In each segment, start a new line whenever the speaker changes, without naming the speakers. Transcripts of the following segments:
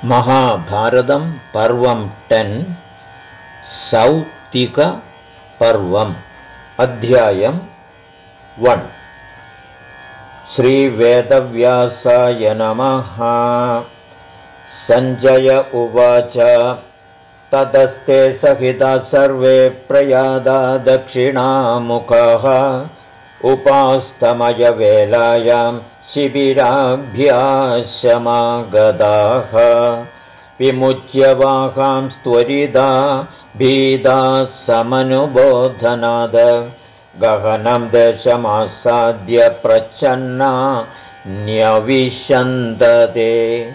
महाभारतं पर्वं 10 सौप्तिकपर्वम् अध्यायं 1 श्रीवेदव्यासाय नमः। सञ्जय उवाच ततस्ते सहिता सर्वे प्रयादा दक्षिणामुखः उपास्तमयवेलायां शिबिराभ्यासमागताः विमुच्य वाहांस्त्वरिता भीदाः समनुबोधनाद गहनं देशमासाद्य प्रच्छन्ना न्यविशन्दते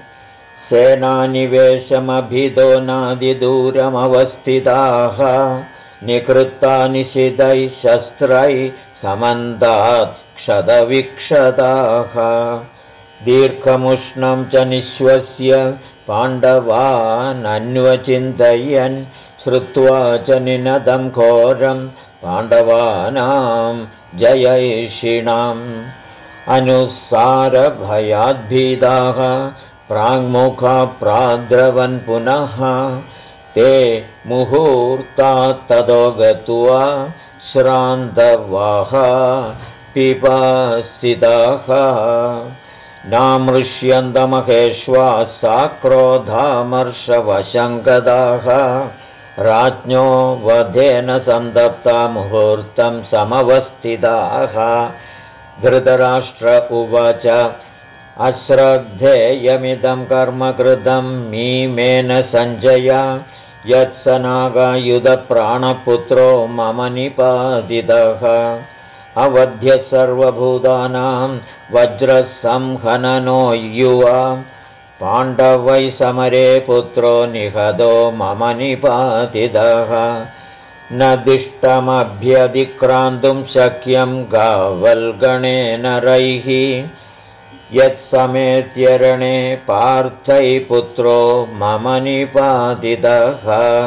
सेनानिवेशमभिदो नादिदूरमवस्थिताः निकृत्ता निशितैः शस्त्रैः समन्तात् क्षतविक्षताः दीर्घमुष्णं च निःश्वस्य पाण्डवानन्वचिन्तयन् श्रुत्वा च निनदं घोरं पाण्डवानां जयैषिणाम् अनुसारभयाद्भीताः प्राङ्मुखा प्राद्रवन् पुनः ते मुहूर्तात् ततो गत्वा श्रान्तवाः पिपासिताः नामृष्यन्तमहेश्वासा क्रोधामर्षवशङ्गदाः राज्ञो वधेन सन्तप्ता मुहूर्तं समवस्थिताः धृतराष्ट्र उवाच अश्रद्धेयमिदं कर्म कृतं मीमेन सञ्जय यत्सनागायुधप्राणपुत्रो मम निपातितः अवध्य सर्वभूतानां वज्रसंहननो युवा पाण्डवै समरे पुत्रो निहतो मम निपातितः न दिष्टमभ्यतिक्रान्तुं शक्यं गावल्गणेन रैः यत्समेत्यरणे पार्थै पुत्रो मम निपातितः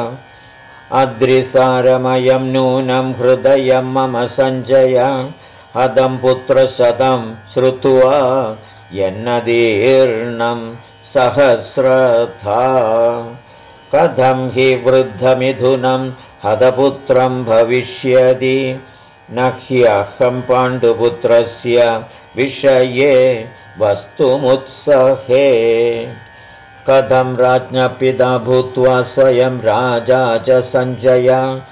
अद्रिसारमयं नूनं हृदयं मम सञ्जय हतं पुत्रशतं श्रुत्वा यन्नदीर्णं सहस्रथा कथं हि वृद्धमिथुनं हतपुत्रं भविष्यति न ह्यहं पाण्डुपुत्रस्य विषये वस्तुमुत्सहे कथं राज्ञपिता भूत्वा स्वयं राजा च सञ्जय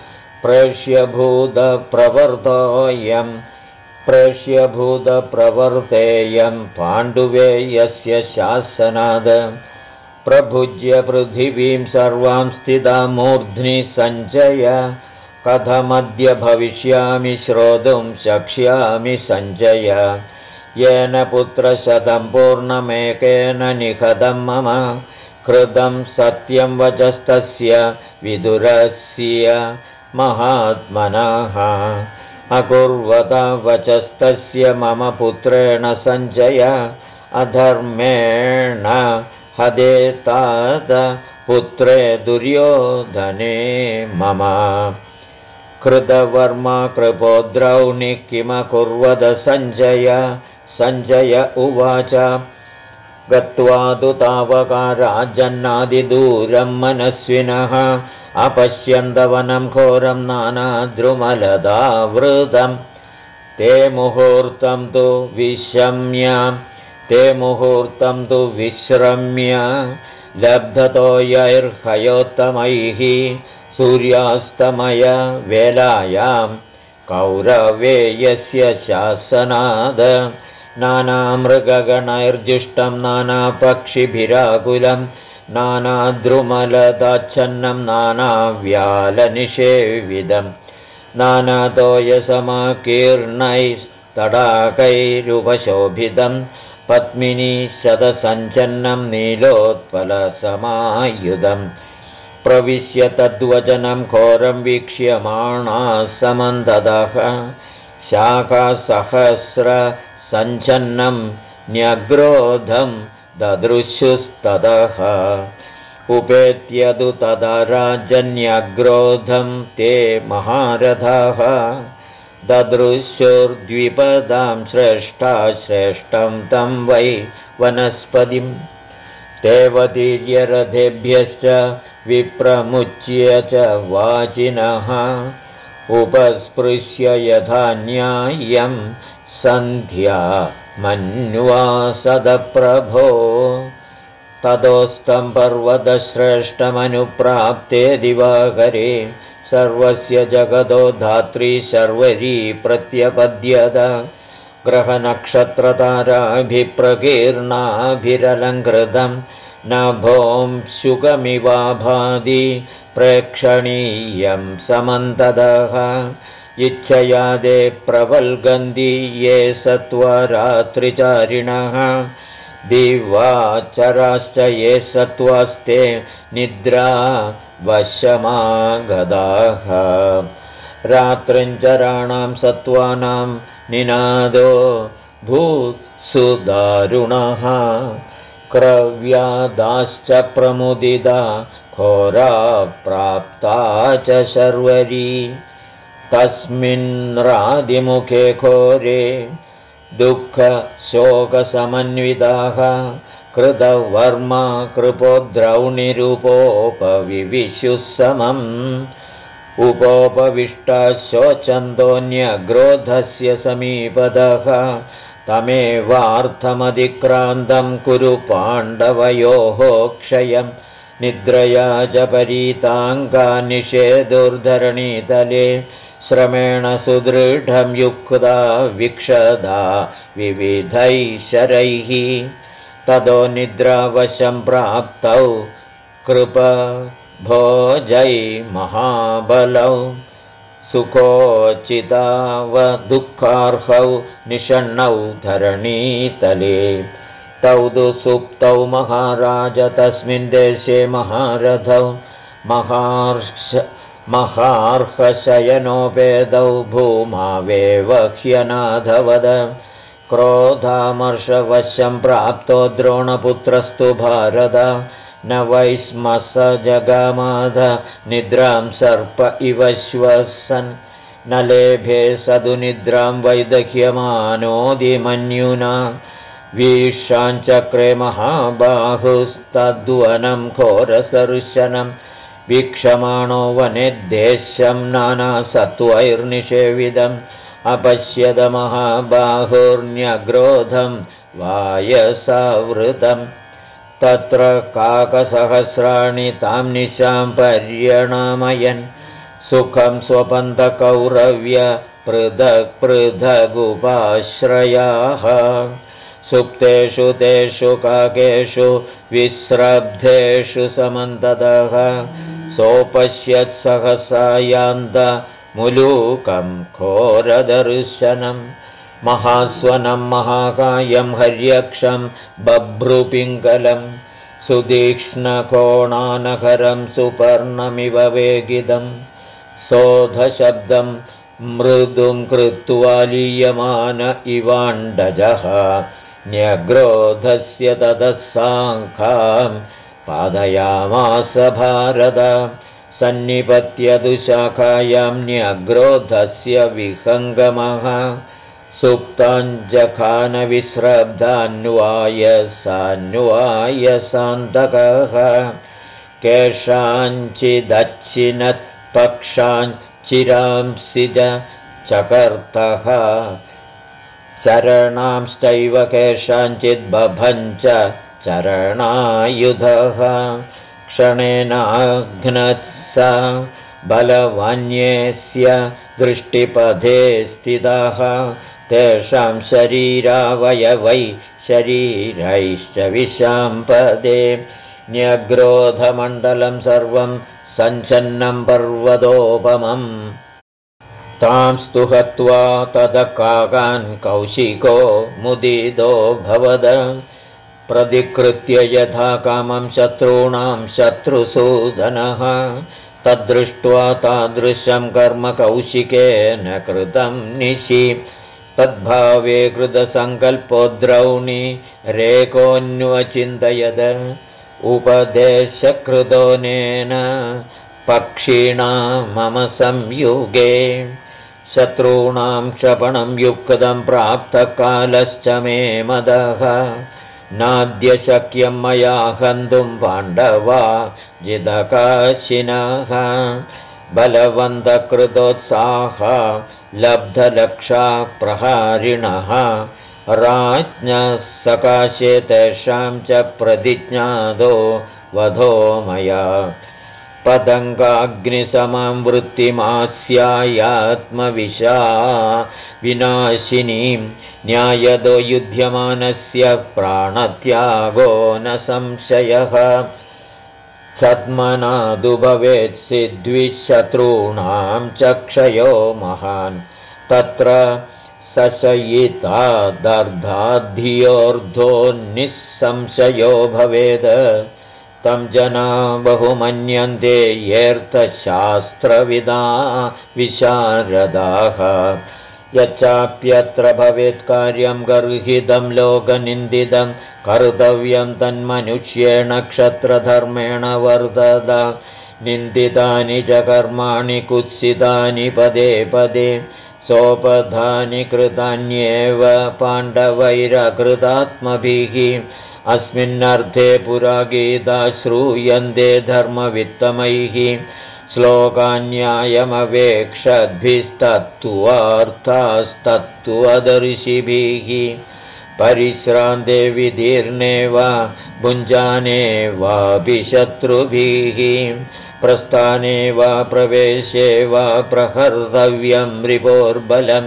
प्रेष्यभूतप्रवर्तेयं पाण्डुवेयस्य शासनाद प्रभुज्य पृथिवीं सर्वां स्थिता मूर्ध्नि सञ्जय कथमद्य भविष्यामि श्रोतुं शक्ष्यामि सञ्जय येन पुत्रशतं पूर्णमेकेन निहतं मम कृतं सत्यं वचस्तस्य विदुरस्य महात्मनः अकुर्वता वचस्तस्य मम पुत्रेण सञ्जय अधर्मेण हदे तात पुत्रे दुर्योधने मम कृतवर्मा कृपोद्रौणि किमकुर्वद सञ्जय उवाच गत्वा तु तावका राजन्नादिदूरं मनस्विनः अपश्यन्तवनं घोरं नानाद्रुमलदावृतं ते मुहूर्तं तु विश्रम्य लब्धतोयैर्हयोत्तमैः सूर्यास्तमय वेलायां कौरवेयस्य शासनाद नानामृगगणैर्जुष्टं नानापक्षिभिराकुलं नानाद्रुमलदाच्छन्नं नानाव्यालनिषेविदं नानातोयसमाकीर्णैस्तडाकैरुपशोभितं पद्मिनी शतसञ्चन्नं नीलोत्पलसमायुधम् प्रविश्य तद्वचनं घोरं वीक्ष्यमाणा समन्ततः शाखासहस्रसञ्चन्नं न्यग्रोधं ददृशुस्ततः उपेत्य तु तदा राजन्यग्रोधं ते महारथाः ददृशुर्द्विपदां श्रेष्ठं तं वै वनस्पतिं तेऽवतीर्यरथेभ्यश्च विप्रमुच्य च वाचिनः उपस्पृश्य यथा न्याय्यं सन्ध्या मन्वासदप्रभो ततोस्तं पर्वतश्रेष्ठमनुप्राप्ते दिवाकरे सर्वस्य जगतो धात्री शर्वरी प्रत्यपद्यत ग्रहनक्षत्रताराभिप्रकीर्णाभिरलङ्कृतं नभोंशुकमिवाभाति प्रेक्षणीयं समन्ततः इच्छया ते प्रवल्गन्ति ये सत्त्वरात्रिचारिणः दिवाचराश्च ये सत्त्वास्ते निद्रा वशमागताः रात्रिञ्चराणां सत्त्वानां निनादो भूत्सु दारुणः क्रव्यादाश्च प्रमुदिता घोरा प्राप्ता च शर्वरी तस्मिन्रादिमुखे घोरे दुःखशोकसमन्विताः कृतवर्मा कृपो द्रौणिरूपोपविविशुः समम् उपोपविष्टा शोचन्तोऽन्यग्रोधस्य समीपतः तमेवार्थमतिक्रान्तं कुरु पाण्डवयोः क्षयं निद्रया च परीताङ्गा निषेधुर्धरणीतले श्रमेण सुदृढं युक्ता विक्षदा विविधैः शरैः ततो निद्रावशं प्राप्तौ कृपभोजै महाबलौ सुखोचितावदुःखार्हौ निषण्णौ धरणीतले तौ तु सुप्तौ महाराज तस्मिन् देशे महारथौ महार्हशयनोपेदौ भूमावेव ह्यनाथवद क्रोधामर्षवशं प्राप्तो द्रोणपुत्रस्तु भारत न वैस्मस जगामाध निद्रां सर्प इव श्वसन् न लेभे सदु निद्रां वैदह्यमानोदिमन्युना वीक्षाञ्चक्रे महाबाहुस्तद्वनं घोरसर्शनं वीक्षमाणो वनेद्देश्यं नानासत्त्वैर्निषेविदम् अपश्यद महाबाहुर्न्यग्रोधं वायसावृतं तत्र काकसहस्राणि तां निशां पर्यणामयन् सुखं स्वपन्तकौरव्य पृथक् पृथगुपाश्रयाः सुप्तेषु तेषु काकेषु विस्रब्धेषु समन्ततः सोपश्यत्सहसा यान्तमुलूकं घोरदर्शनं महास्वनं महाकायं हर्यक्षं बभ्रुपिङ्गलं सुतीक्ष्णकोणानखरं सुपर्णमिव वेगिदं सोधशब्दं मृदुं कृत्वा लीयमान इवाण्डजः न्यग्रोधस्य ततः साङ्खां पादयामास भारत सन्निपत्य दुशाखायां न्यग्रोधस्य विहङ्गमः सुप्ताञ्जखानविस्रब्धान्वायसान्वायसान्तकः केषाञ्चिदच्छिनत्पक्षाञ्चिरांसि चकर्तः चरणांश्चैव केषाञ्चिद्बभञ्च चरणायुधः क्षणेनाघ्नत्स बलवान्यस्य दृष्टिपथे स्थितः तेषां शरीरावयवै शरीरैश्च विशाम्पदे न्यग्रोधमण्डलं सर्वं सञ्छन्नं पर्वतोपमम् तांस्तु हत्वा तदकाकान् कौशिको मुदितो भवद प्रतिकृत्य यथा कामं शत्रूणां शत्रुसूदनः तद्दृष्ट्वा तादृशं कर्म कौशिकेन कृतं निशि तद्भावे कृतसङ्कल्पो द्रौणी रेकोऽन्वचिन्तयद उपदेशकृतोनेन पक्षिणां मम संयुगे शत्रूणां क्षपणं युक्तं प्राप्तकालश्च मे मदः नाद्य शक्यं मया हन्तुं पाण्डवा जिदकाशिनः बलवन्तकृतोत्साह लब्धलक्षा प्रहारिणः राज्ञः सकाशे तेषां च प्रतिज्ञातो वधो मया पतङ्गाग्निसमां वृत्तिमास्यायात्मविशा विनाशिनीं न्यायदो युध्यमानस्य प्राणत्यागो न संशयः सद्मनादु भवेत् सिद्विशत्रूणां च क्षयो महान् तत्र सशयिता दर्धाधियोर्धो निःसंशयो भवेद तं जना बहुमन्यन्ते येऽर्थशास्त्रविदा विशारदाः यच्चाप्यत्र भवेत् कार्यं गर्हितं लोकनिन्दितं कर्तव्यं तन्मनुष्येण क्षत्रधर्मेण वर्तत निन्दितानि च कर्माणि कुत्सितानि पदे पदे सोपधानि कृतान्येव पाण्डवैरकृतात्मभिः अस्मिन्नर्थे पुरा गीता श्रूयन्ते धर्मवित्तमैः श्लोकान्यायमवेक्षद्भिस्तत्त्वार्थास्तत्त्वदर्शिभिः परिश्रान्ते विदीर्णे वा भुञ्जाने वापि शत्रुभिः प्रस्थाने वा प्रवेशे वा प्रहर्तव्यं रिपोर्बलं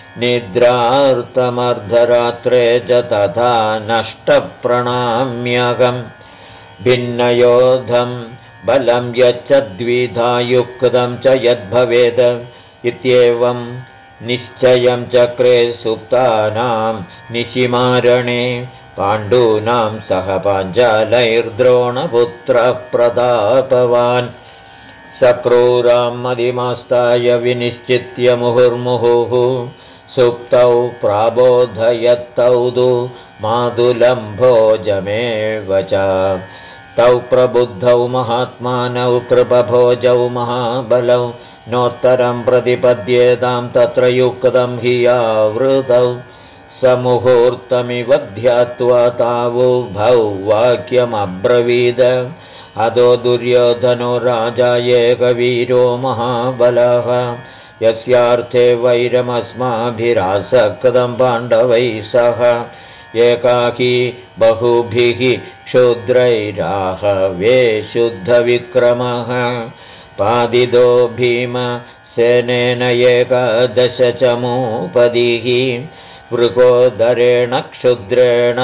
निद्रार्तमर्धरात्रे च तथा नष्टप्रणाम्यहम् भिन्नयोधं बलं यच्चद्विधा युक्तं च यद्भवेद इत्येवं निश्चयं चक्रे सुप्तानां निशिमारणे पाण्डूनां सह पाञ्चालैर्द्रोणपुत्रः प्रतापवान् सक्रूरां मदिमास्ताय विनिश्चित्य मुहुर्मुहुः सुप्तौ प्राबोधयत्तौ तु मातुलं भोजमेव च तौ प्रबुद्धौ महात्मानौ कृपभोजौ महाबलौ नोत्तरं प्रतिपद्येतां तत्र युक्तं हि आवृतौ समुहूर्तमिव ध्यात्वा तावुभौ वाक्यमब्रवीद अदो दुर्योधनो राजा एकवीरो महाबलः यस्यार्थे वैरमस्माभिरासक्तं पाण्डवैः सह एकाकी बहुभिः क्षुद्रैराहवे शुद्धविक्रमः पादितो भीमसेनेन एकादश चमूपदिः वृकोदरेण क्षुद्रेण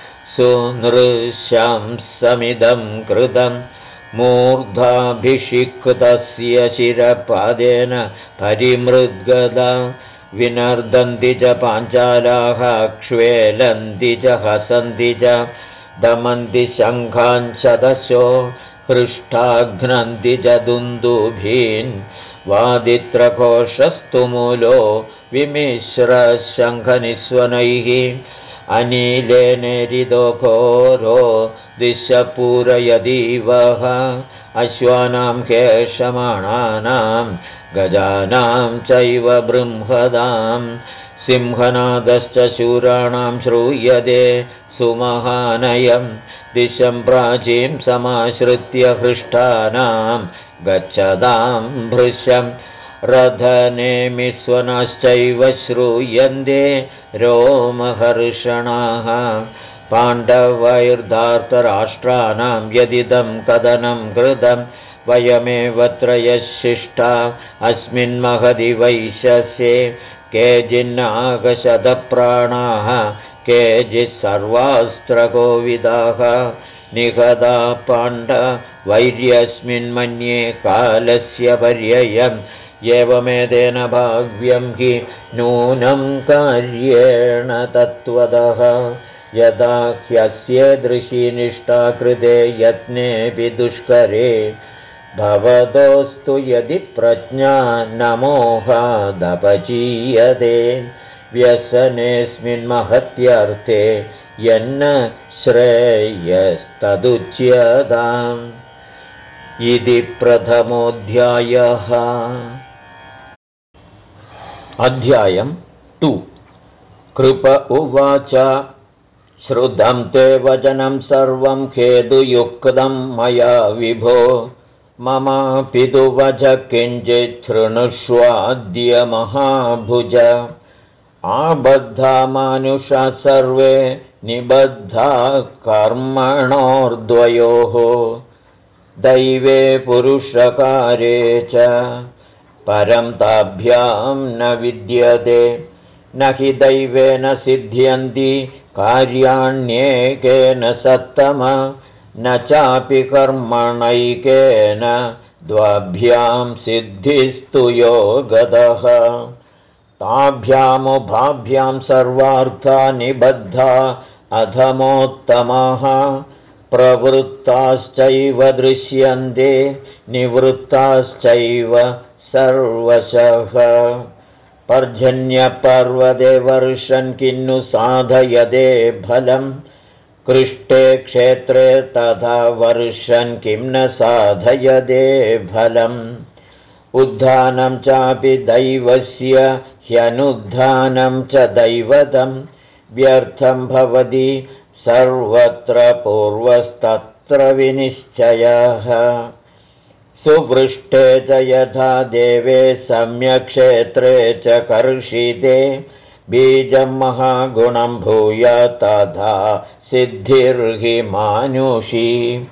सुनृशंसमिदं कृतं मूर्धाभिषिक्तस्य शिरपादेन परिमृद्गदा विनर्दन्ति च पाञ्चालाः क्ष्वेलन्ति च हसन्ति च दमन्ति शङ्खान् शतशो हृष्टाघ्नन्ति च दुन्दुभीन् वादित्रघोषस्तु मूलो विमिश्रशङ्खनिस्वनैः अनीलेनेरिदो घोरो दिशपूरयदीवः अश्वानां केशमाणानां गजानां चैव बृंहदां सिंहनादश्च शूराणां श्रूयते सुमहानयं दिशं प्राचीं समाश्रित्य हृष्टानां गच्छतां भृशं रथनेमिस्वनाश्चैव श्रूयन्ते रोमहर्षणाः पाण्डवैर्धार्तराष्ट्राणां यदिदं कदनं कृतं वयमेव त्रयशिष्टा अस्मिन् महदि वैशस्ये केचिन्नागशतप्राणाः केचित् सर्वास्त्रकोविदाः निहता पाण्डवैर्यस्मिन्मन्ये कालस्य पर्ययम् एवमेतेन भाव्यं हि नूनं कार्येण तत्त्वतः यदा ह्यस्येदृशी निष्ठा कृते यत्नेऽपि दुष्करे भवतोऽस्तु यदि प्रज्ञा न मोहादपचीयते व्यसनेऽस्मिन् महत्यर्थे यन्न श्रेयस्तदुच्यताम् इति प्रथमोऽध्यायः। अध्यायं 2। कृप उवाच श्रुतं ते वचनं सर्वं खेदुयुक्तं मया विभो मम पितुवच किञ्चित् शृणुष्वाद्य महाभुज आबद्धा मानुषा सर्वे निबद्धा कर्मणोर्द्वयोः दैवे पुरुषकारे च परं ताभ्यां न विद्यते न हि दैवेन सिद्ध्यन्ति कार्याण्येकेन सत्तम न चापि कर्मणैकेन द्वाभ्यां सिद्धिस्तु योगदः ताभ्यामुभाभ्यां सर्वार्था निबद्धा अधमोत्तमाः प्रवृत्ताश्चैव दृश्यन्ते निवृत्ताश्चैव सर्वशः पर्जन्यपर्वते वर्षन् किन्नु साधयते फलम् कृष्टे क्षेत्रे तथा वर्षन् किं न साधयते फलम् उद्धानं चापि दैवस्य ह्यनुद्धानं च दैवतं व्यर्थं भवति सर्वत्र पूर्वस्तत्र विनिश्चयः सुवृष्टे च यथा देवे सम्यक्क्षेत्रे च कर्षिते बीजं महागुणं भूयात् तथा सिद्धिर्हि मानुषी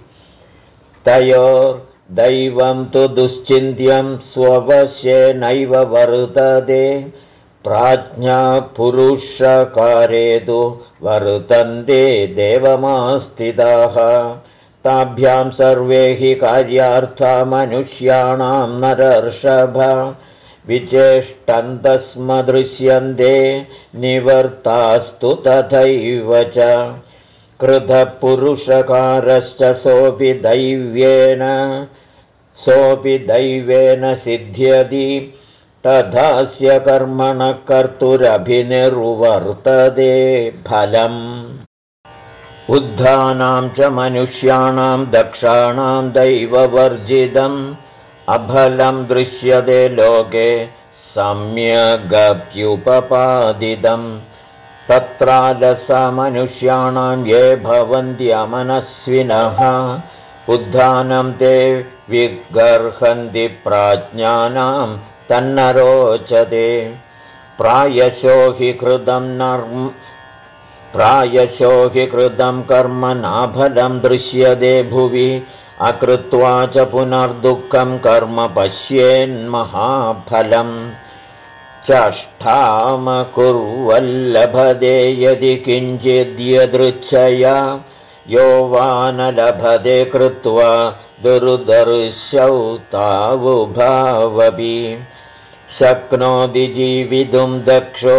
तयोर्दैवं तु दुश्चिन्त्यं स्ववश्येनैव वर्तते प्राज्ञा पुरुषकारे तु वर्तन्ते देवमास्थिताः ताभ्यां सर्वे हि कार्यार्था मनुष्याणां नरर्षभ विचेष्टन्तस्मदृश्यन्ते निवर्तास्तु तथैव च कृतपुरुषकारश्च सोऽपि दैवेन सिद्ध्यति तथास्य कर्मणः कर्तुरभिनिर्वर्तते फलम् उद्धानां च मनुष्याणां दक्षाणां दैववर्जितम् अफलं दृश्यते लोके सम्यगप्युपपादितम् तत्रालसा मनुष्याणां ये भवन्त्यमनस्विनः उद्धानं ते विगर्हन्ति प्राज्ञानां तन्न रोचते प्रायशो हि कृतं कर्म नाफलं दृश्यते भुवि अकृत्वा च पुनर्दुःखं कर्म पश्येन्महाफलम् चष्टामकुर्वल्लभते यदि किञ्चिद्यदृच्छया यो वा न लभते कृत्वा दुर्दर्शौ तावुभावपि शक्नोति जीवितुं दक्षो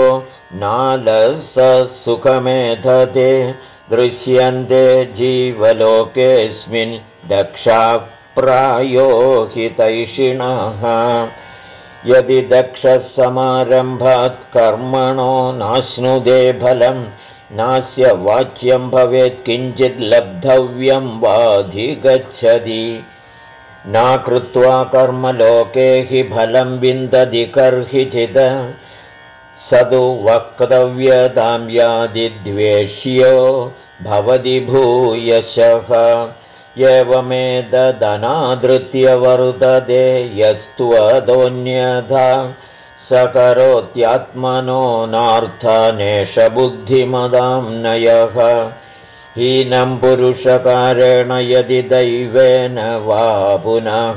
नालससुखमेधते दृश्यन्ते जीवलोकेऽस्मिन् दक्षाः प्रायो हितैषिणः यदि दक्षः समारम्भात् कर्मणो नाश्नुते फलम् नास्य वाच्यं भवेत् किञ्चित् लब्धव्यं वाधिगच्छति नाकृत्वा कर्मलोके हि फलं विन्दति कर्हिचित् स तु वक्तव्यतां यादिद्वेष्यो भवति भूयशः एवमेतदनादृत्य वर्तते यस्त्वदोऽन्यथा स करोत्यात्मनो नार्थानेष बुद्धिमदां नयः हीनं पुरुषकारेण यदि दैवेन वा पुनः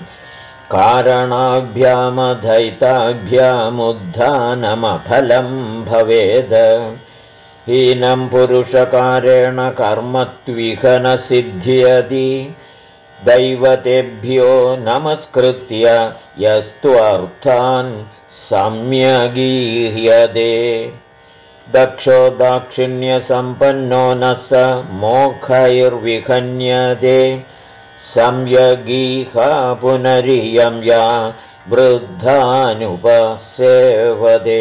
कारणाभ्यामधैताभ्यामुद्धानमफलं भवेद् हीनं पुरुषकारेण कर्मत्विह न सिद्ध्यति दैवतेभ्यो नमस्कृत्य यस्त्वर्थान् सम्यगीह्यते दक्षो दाक्षिण्यसम्पन्नो न स मोखैर्विहन्यते सम्यगीह पुनरियं या वृद्धानुपसेवते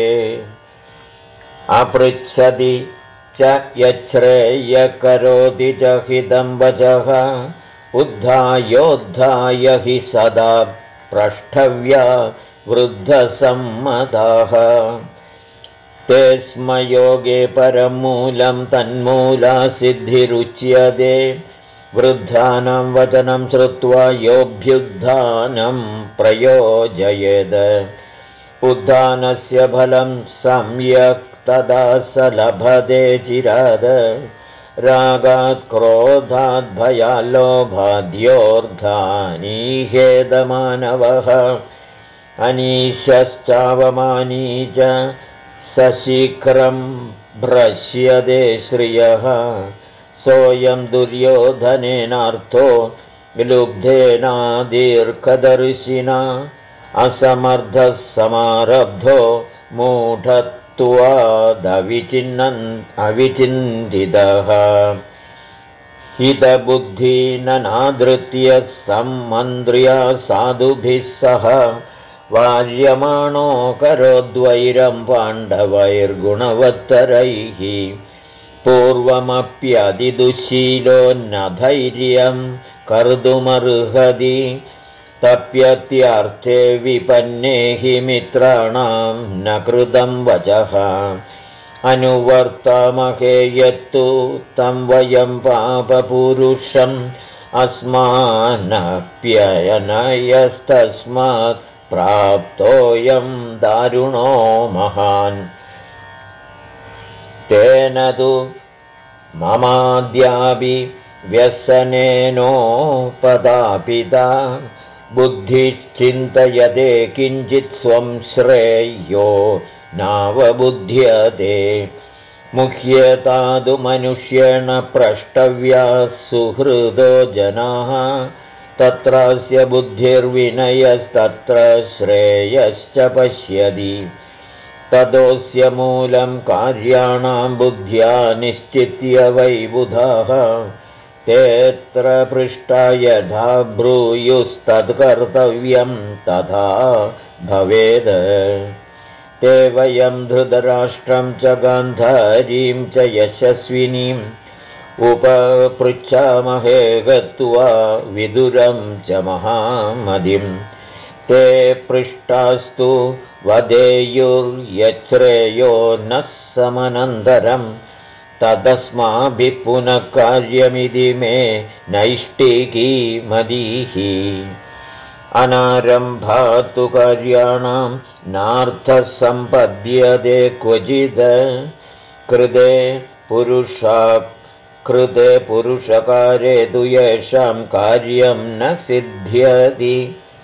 अपृच्छति च यच्छ्रेयकरोति च हितं वचः उद्धायोद्धाय हि सदा प्रष्टव्या वृद्धसम्मताः ते स्म योगे परं मूलं तन्मूला सिद्धिरुच्यते वृद्धानां वचनं श्रुत्वा योऽभ्युत्थानं प्रयोजयेत् उद्धानस्य फलं सम्यक् तदा स लभते चिराद रागात् क्रोधात् भयाल्लोभाद्योर्धानीहेदमानवः अनीशश्चावमानी च सशीघ्रं भ्रश्यते श्रियः सोऽयं दुर्योधनेनार्थो लुब्धेनादीर्घदर्शिना असमर्थः समारब्धो मूढत्वादविचिन्तितः हितबुद्धिननादृत्य सम्मन्त्र्या साधुभिः सह वार्यमाणो करोद्वैरं पाण्डवैर्गुणवत्तरैः पूर्वमप्यतिदुःशीलो न धैर्यं कर्तुमर्हति तप्यत्यर्थे विपन्ने हि मित्राणां न कृतं वचः अनुवर्तामहे यत्तु तं वयं पापपुरुषम् अस्मानप्ययनयस्तस्मात् प्राप्तोऽयं दारुणो महान् तेन तु ममाद्यापि व्यसनेनोपदापिता बुद्धिश्चिन्तयते किञ्चित् स्वं श्रेयो नावबुध्यते मुह्यतादु मनुष्येण प्रष्टव्याः सुहृदो जनाः तत्रास्य बुद्धिर्विनयस्तत्र श्रेयश्च पश्यति तदोऽस्य मूलं कार्याणां बुद्ध्या निश्चित्य वै बुधाः तेऽत्र पृष्टा यथा ब्रूयुस्तत्कर्तव्यं तथा भवेद् ते वयं धृतराष्ट्रं च गान्धारीं च यशस्विनीम् उपपृच्छामहे गत्वा विदुरं च महामतिं ते पृष्टास्तु वदेयुर्यच्छ्रेयो न समनन्तरम् तदस्माभिः पुनः कार्यमिति मे नैष्टिकी मदीः अनारम्भात् कार्याणां नार्थः सम्पद्यते क्वचित् कृते पुरुषकारे तु येषां कार्यं न सिद्ध्यति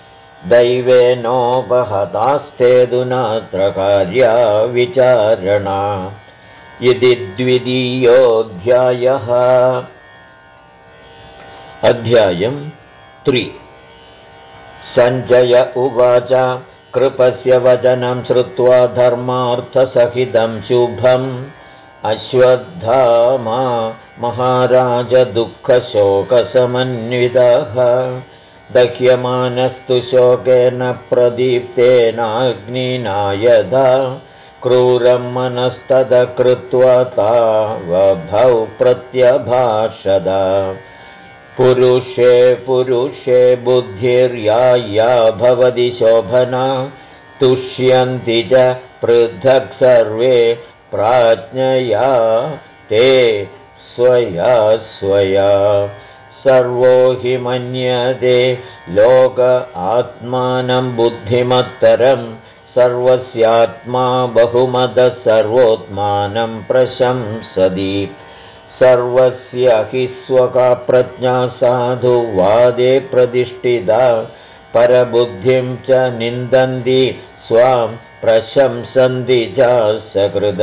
दैवेनोपहतास्ते तु नात्र कार्या विचारणा इति द्वितीयोऽध्यायः। अध्यायं 3। सञ्जय उवाच कृपस्य वचनं श्रुत्वा धर्मार्थसहितं शुभम् अश्वत्थामा महाराज दुःखशोकसमन्वितः दह्यमानस्तु शोकेन प्रदीप्तेनाग्निना यथा क्रूरं मनस्तद कृत्वा तावभौ प्रत्यभाषद पुरुषे बुद्धिर्या भवति शोभना तुष्यन्ति च पृथक् सर्वे प्राज्ञया ते स्वया सर्वो हि मन्यते लोक आत्मानं बुद्धिमत्तरम् सर्वस्यात्मा बहुमतः सर्वोत्मानं प्रशंसति सर्वस्य हि स्वका प्रज्ञा साधु वादे प्रतिष्ठिता परबुद्धिं च निन्दन्ति स्वां प्रशंसन्ति च सकृद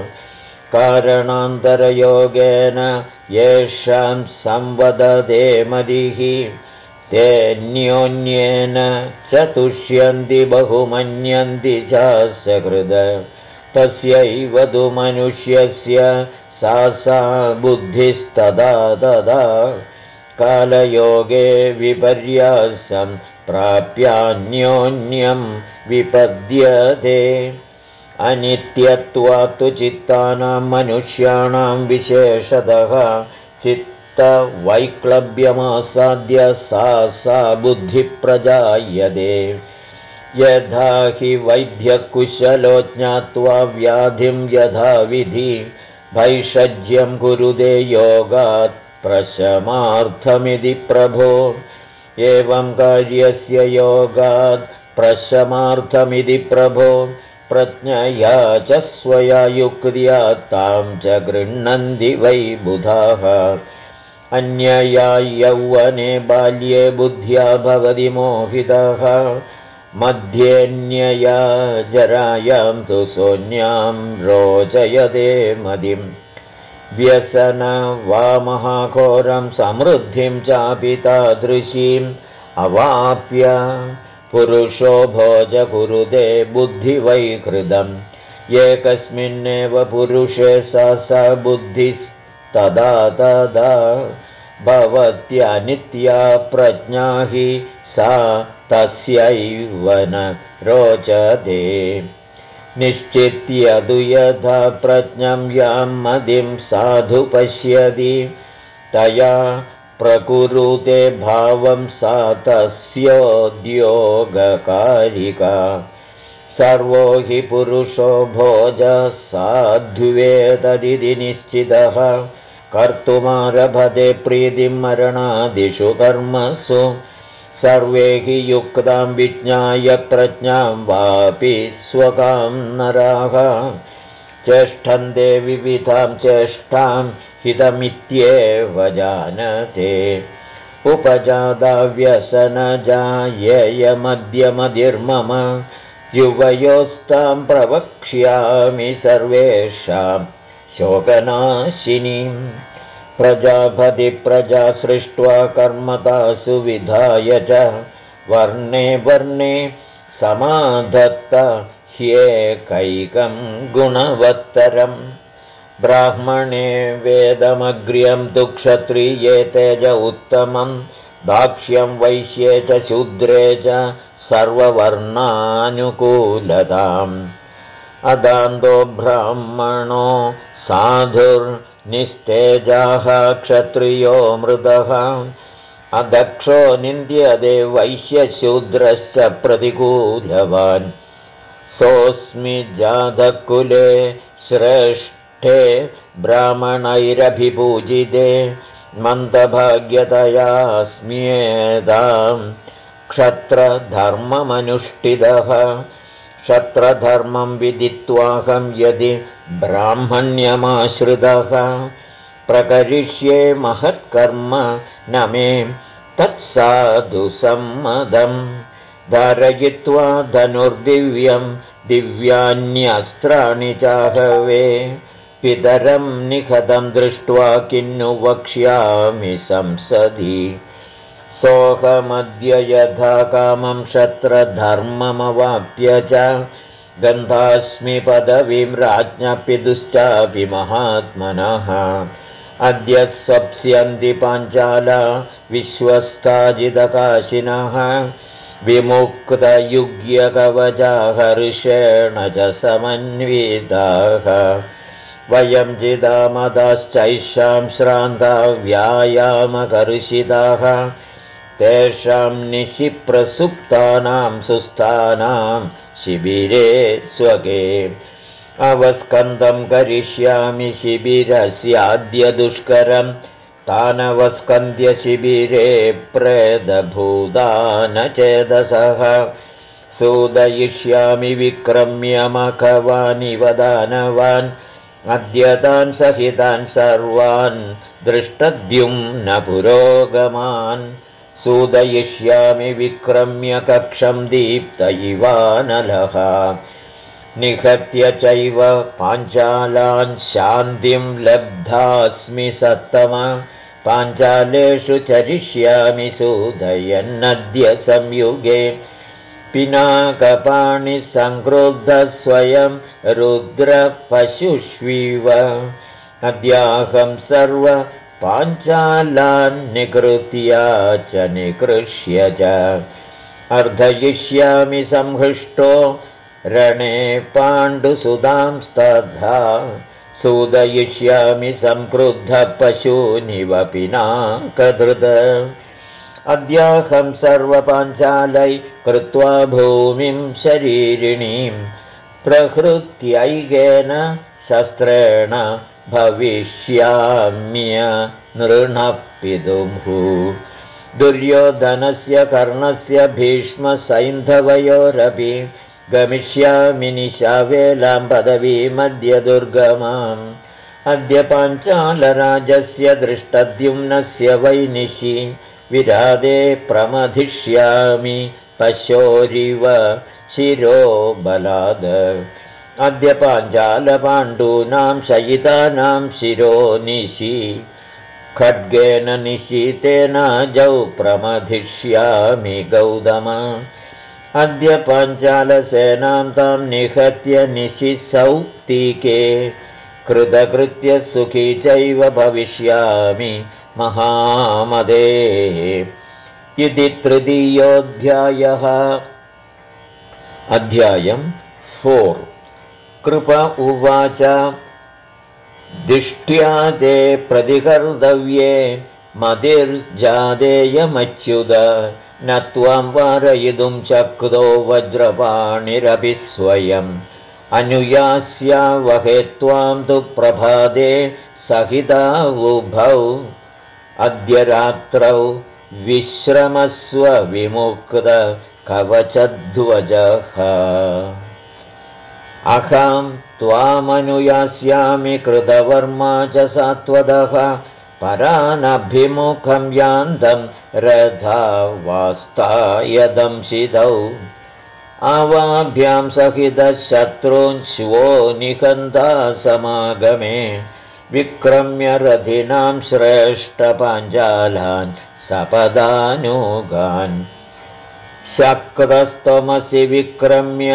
कारणान्तरयोगेन येषां संवदते मतिः तेऽन्योन्येन च तुष्यन्ति बहुमन्यन्ति च सकृद तस्यैव तु मनुष्यस्य सा बुद्धिस्तदा तदा कालयोगे विपर्यासं प्राप्यान्योन्यं विपद्यते अनित्यत्वात्तु चित्तानां मनुष्याणां विशेषतः चित्तवैक्लव्यमासाद्य सा बुद्धिप्रजायते यथा हि वैद्यकुशलो ज्ञात्वा व्याधिं यथाविधि भैषज्यं कुरुते योगात् प्रशमार्थमिति प्रभो एवं कार्यस्य योगात् प्रशमार्थमिति प्रभो प्रज्ञया च स्वया युक्त्या तां च गृह्णन्ति वै बुधाः अन्यया यौवने बाल्ये बुद्ध्या भवति मोहितः मध्येऽन्यया जरायां तु सोऽन्यां रोचयते मदिं व्यसन वा महाघोरं समृद्धिं चापि तादृशीम् अवाप्य पुरुषो भोज कुरुते बुद्धिवैकृतम् एकस्मिन्नेव पुरुषे सा बुद्धिस्तदा तदा भवत्यनित्या प्रज्ञा हि सा तस्यैव न रोचते निश्चित्य तु यथा प्रज्ञं यां मदिं साधु पश्यति तया प्रकुरुते भावं सा तस्योद्योगकारिका सर्वो हि पुरुषो भोज साध्वेतदिति निश्चितः कर्तुमारभते प्रीतिं मरणादिषु कर्मसु सर्वे हि युक्तां विज्ञाय प्रज्ञां वापि स्वकां नराः चेष्टन्ते विविधां चेष्टां हितमित्येव जानते उपजादाव्यसनजायेयमद्यमधिर्मम युवयोस्तां प्रवक्ष्यामि सर्वेषां शोकनाशिनीम् प्रजापति प्रजा सृष्ट्वा कर्मतासु विधाय च वर्णे वर्णे समाधत्त ह्येकैकं गुणवत्तरम् ब्राह्मणे वेदमग्र्यं तु क्षत्रिये तेज उत्तमं दाक्ष्यं वैश्ये च शूद्रे च सर्ववर्णानुकूलताम् अदान्तो ब्राह्मणो साधुर्निस्तेजाः क्षत्रियो मृदः अदक्षो निन्द्यते वैश्यशूद्रश्च प्रतिकूलवान् सोऽस्मि जातकुले श्रेष्ठे ब्राह्मणैरभिपूजिते मन्दभाग्यतयास्म्येदां क्षत्रधर्ममनुष्ठितः क्षत्रधर्मं विदित्वाहं यदि ब्राह्मण्यमाश्रितः प्रकरिष्ये महत्कर्म न मे तत्साधुसम्मदम् धारयित्वा धनुर्दिव्यं दिव्यान्यस्त्राणि चाहवे पितरं निखतं दृष्ट्वा किन्नु वक्ष्यामि संसदि सोऽहमद्य यथा कामं क्षत्रधर्ममवाप्य च गन्धास्मि पदवीं राज्ञपितुश्चापि महात्मनः अद्य सप्स्यन्ति पाञ्चाला विश्वस्ताजितकाशिनः विमुक्तयुग्यकवचाः हर्षेण च समन्विताः वयं चिदामदाश्चैषां श्रान्ता व्यायामकर्षिताः तेषां निशि प्रसुप्तानां सुस्थानां शिबिरे स्वके अवस्कन्दं करिष्यामि शिबिरस्याद्य दुष्करं तानवस्कन्द्य शिबिरे प्रेतभूदानचेदसः सूदयिष्यामि विक्रम्य मखवानिव दानवान् अद्यतान् सहितान् सर्वान् दृष्टद्युम्न पुरोगमान् सूदयिष्यामि विक्रम्य कक्षं दीप्त इवानलः निहत्य चैव पाञ्चालान् शान्तिं लब्धास्मि सत्तम पाञ्चालेषु चरिष्यामि सूदयन्नद्य संयुगे पिनाकपाणि संक्रुद्धः स्वयं रुद्रपशुष्विव अद्याहं सर्व पाञ्चालान् निकृत्य च निकृष्य च अर्धयिष्यामि संहृष्टो रणे पाण्डुसुतांस्तथा सूदयिष्यामि संक्रुद्धः पशूनिव पिनाकधृत अद्याहं सर्वपाञ्चालै कृत्वा भूमिं शरीरिणीं प्रहृत्यैकेन शस्त्रेण भविष्याम्य नृणः पितुः दुर्योधनस्य कर्णस्य भीष्मसैन्धवयोरपि गमिष्यामि निशावेलां पदवीमद्य दुर्गमाम् अद्य पाञ्चालराजस्य दृष्टद्युम्नस्य वैनिशि विरादे प्रमथिष्यामि पशोरिव शिरोबलाद अद्य पाञ्चालपाण्डूनां शयितानां शिरो निशि खड्गेन निशीतेनाजौ प्रमथिष्यामि गौतम अद्य पाञ्चालसेनां तां निहत्य निशिसौक्तिके कृतकृत्य सुखी चैव भविष्यामि महामदे इति तृतीयोऽध्यायः। अध्यायं 4। कृप उवाच दिष्ट्या ते प्रतिकर्तव्ये मतिर्जादेयमच्युत न त्वां वारयितुं शक्तो वज्रपाणिरपि स्वयम् अनुयास्या वहे त्वां तु प्रभाते सहिता उभौ अद्य रात्रौ विश्रमस्व विमुक्त कवचध्वजः अहं त्वामनुयास्यामि कृतवर्मा च सात्वतः परानभिमुखं यान्तं रथा वास्तायदंशितौ आवाभ्यां सहितः शत्रून् श्वो निकन्दा समागमे विक्रम्य रथिनां श्रेष्ठपाञ्चालान् सपदानुगान् शक्तस्त्वमसि विक्रम्य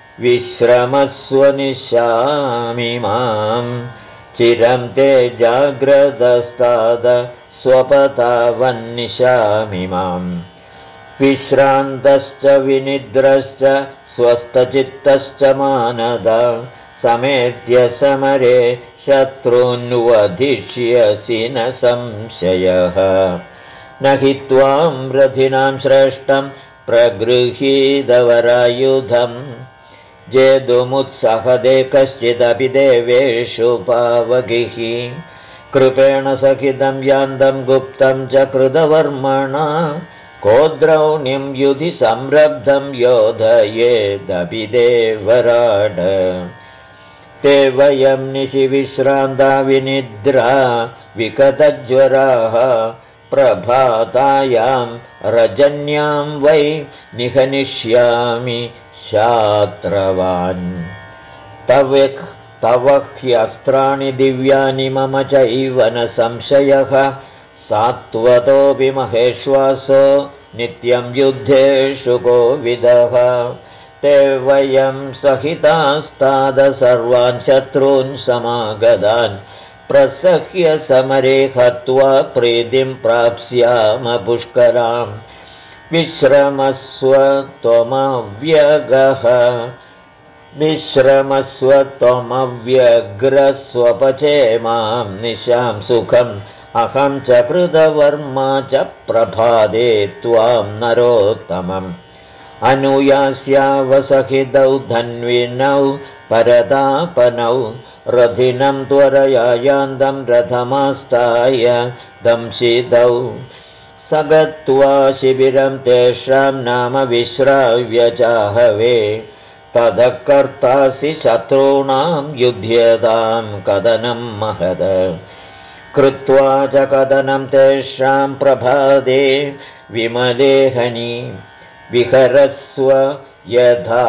विश्रमस्वनिशामिमां चिरं ते जाग्रतस्ताद स्वपतावन्निशामिमाम् विश्रान्तश्च विनिद्रश्च स्वस्थचित्तश्च मानद समेत्य समरे शत्रून्वधिष्यसि न संशयः न हि त्वां रथिनां श्रेष्ठं प्रगृहीतवरायुधम् जेतुमुत्सहदे कश्चिदपि देवेषु पावगिः कृपेण सहितं यान्तं गुप्तं च कृतवर्मणा कोद्रौण्यं युधि संरब्धं योधयेदपि देवराड ते वयं निशि विश्रान्ता विनिद्रा विकतज्वराः प्रभातायां रजन्यां वै निहनिष्यामि शात्रवान् तव ह्यस्त्राणि दिव्यानि मम चैव न संशयः सात्वतोऽपि महेश्वासो नित्यं युद्धेषु कोविदः ते वयं सहितास्ताद सर्वान् शत्रून् समागतान् प्रसह्य समरे हत्वा प्रीतिं प्राप्स्याम पुष्कराम् विश्रमस्व त्वमव्यग्रस्वपचेमां निशां सुखम् अहं च कृतवर्मा च प्रभाते त्वां नरोत्तमम् अनुयास्यावसहितौ धन्विनौ परतापनौ रथिनं त्वरया यान्तं रथमास्ताय दंशितौ स गत्वा शिबिरं तेषां नाम विश्राव्य चाहवे ततः कर्तासि शत्रूणां युध्यतां कदनं महद कृत्वा च कदनं तेषां प्रभाते विमलेहनि विहरस्व यथा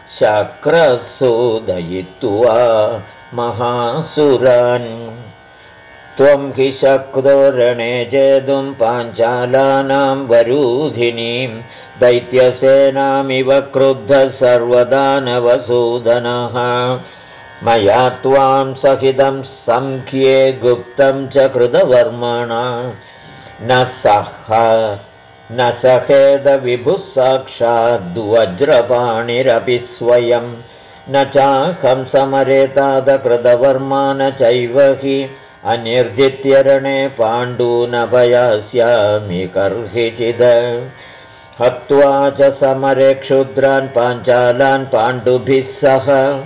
शक्रसूदयित्वा महासुरान् त्वं हि शक्तो रणे जेतुं पाञ्चालानां वरूधिनीं दैत्यसेनामिव क्रुद्धः सर्वदानवसूदनः मया त्वां सहितं संख्ये गुप्तं च कृतवर्मणा न सहेद विभुः साक्षाद्वज्रपाणिरपि स्वयं न चाहं समरे तात कृतवर्मा न चैव हि अनिर्जित्यरणे पाण्डूनभयास्यामि कर्हिचिद हत्वा च समरे क्षुद्रान् पाञ्चालान् पाण्डुभिः सह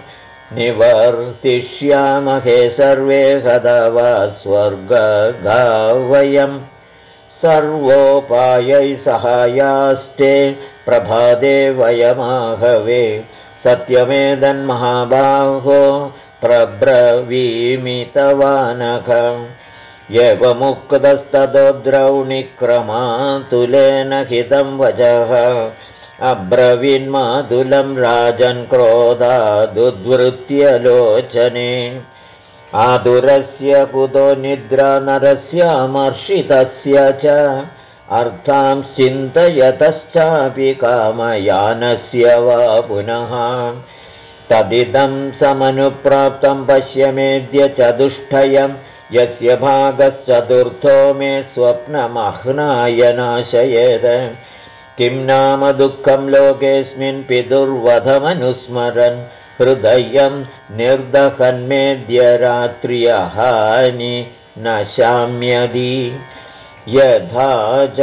निवर्तिष्यामहे सर्वे हदवा स्वर्गगा वयम् सर्वोपायै सहायास्ते प्रभाते वयमाहवे सत्यमेदन्महाबाहो प्रब्रवीमितवानघ एवमुक्तस्ततो द्रौणिक्रमातुलेन हितं वचः अब्रवीन्मातुलं राजन् क्रोधादुद्वृत्य लोचने आतुरस्य कुतो निद्रा नरस्यामर्षितस्य च अर्थां चिन्तयतश्चापि कामयानस्य वा पुनः तदिदं समनुप्राप्तं पश्यमेद्य चतुष्टयं यस्य भागश्चतुर्थो मे स्वप्नमह्नाय नाशयेत् किं नाम दुःखं लोकेऽस्मिन् पितुर्वधमनुस्मरन् हृदयं निर्दहन्मेद्य रात्र्यहानि न शाम्यति यथा च